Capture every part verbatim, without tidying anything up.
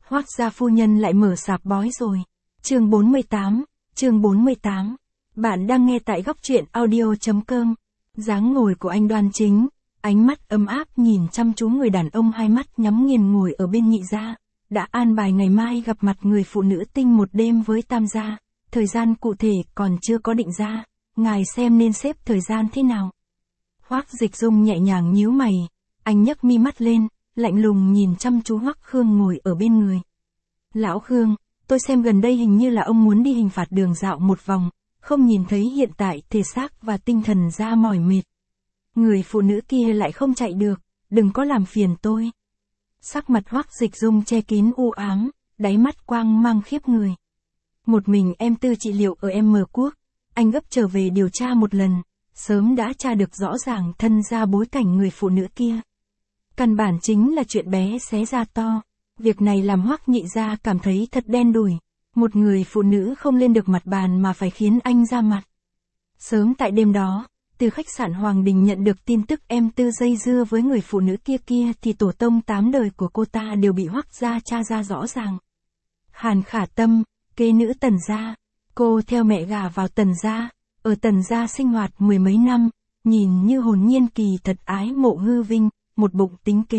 Hoác gia phu nhân lại mở sạp bói rồi. Chương bốn mươi tám, chương bốn mươi tám. Bạn đang nghe tại góc truyện audio chấm com. Dáng ngồi của anh đoan chính, ánh mắt ấm áp nhìn chăm chú người đàn ông hai mắt nhắm nghiền ngồi ở bên nhị gia, đã an bài ngày mai gặp mặt người phụ nữ tinh một đêm với tam gia, thời gian cụ thể còn chưa có định ra, ngài xem nên xếp thời gian thế nào. Hoác Dịch Dung nhẹ nhàng nhíu mày, anh nhấc mi mắt lên, lạnh lùng nhìn chăm chú Hoắc Khương ngồi ở bên người. Lão Khương, tôi xem gần đây hình như là ông muốn đi hình phạt đường dạo một vòng, không nhìn thấy hiện tại thể xác và tinh thần ra mỏi mệt. Người phụ nữ kia lại không chạy được, đừng có làm phiền tôi. Sắc mặt Hoắc Dịch Dung che kín u ám, đáy mắt quang mang khiếp người. Một mình em Tư trị liệu ở M Quốc, anh gấp trở về điều tra một lần, sớm đã tra được rõ ràng thân ra bối cảnh người phụ nữ kia. Căn bản chính là chuyện bé xé ra to, việc này làm Hoắc nhị gia cảm thấy thật đen đủi, một người phụ nữ không lên được mặt bàn mà phải khiến anh ra mặt. Sớm tại đêm đó, từ khách sạn Hoàng Đình nhận được tin tức em Tư dây dưa với người phụ nữ kia kia thì tổ tông tám đời của cô ta đều bị Hoắc gia tra ra rõ ràng. Hàn Khả Tâm, kế nữ Tần gia, cô theo mẹ gả vào Tần gia, ở Tần gia sinh hoạt mười mấy năm, nhìn như hồn nhiên kỳ thật ái mộ hư vinh, một bụng tính kế.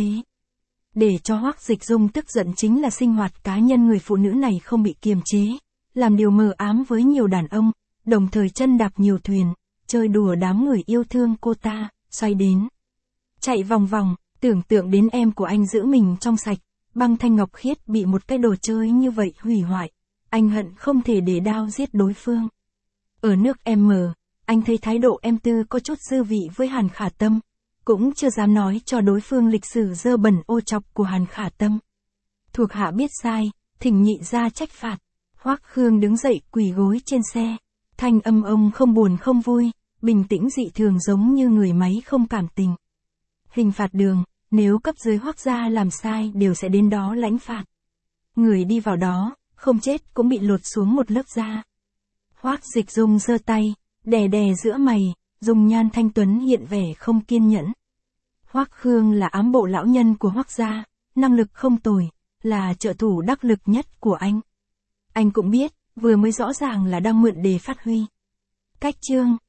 Để cho Hoắc Dịch Dung tức giận chính là sinh hoạt cá nhân người phụ nữ này không bị kiềm chế, làm điều mờ ám với nhiều đàn ông, đồng thời chân đạp nhiều thuyền, chơi đùa đám người yêu thương cô ta, xoay đến. Chạy vòng vòng, tưởng tượng đến em của anh giữ mình trong sạch, Băng Thanh Ngọc Khiết bị một cái đồ chơi như vậy hủy hoại, anh hận không thể để đao giết đối phương. Ở nước M, anh thấy thái độ em Tư có chút dư vị với Hàn Khả Tâm, cũng chưa dám nói cho đối phương lịch sử dơ bẩn ô chọc của Hàn Khả Tâm. Thuộc hạ biết sai, thỉnh nhị gia trách phạt. Hoắc Khương đứng dậy quỳ gối trên xe, thanh âm ông không buồn không vui, bình tĩnh dị thường giống như người máy không cảm tình. Hình phạt đường, nếu cấp dưới Hoắc gia làm sai đều sẽ đến đó lãnh phạt. Người đi vào đó, không chết cũng bị lột xuống một lớp da. Hoắc Dịch Dung giơ tay, đè đè giữa mày, dùng nhan thanh tuấn hiện vẻ không kiên nhẫn. Hoắc Khương là ám bộ lão nhân của Hoắc gia, năng lực không tồi, là trợ thủ đắc lực nhất của anh. Anh cũng biết, vừa mới rõ ràng là đang mượn đề phát huy. Cách chương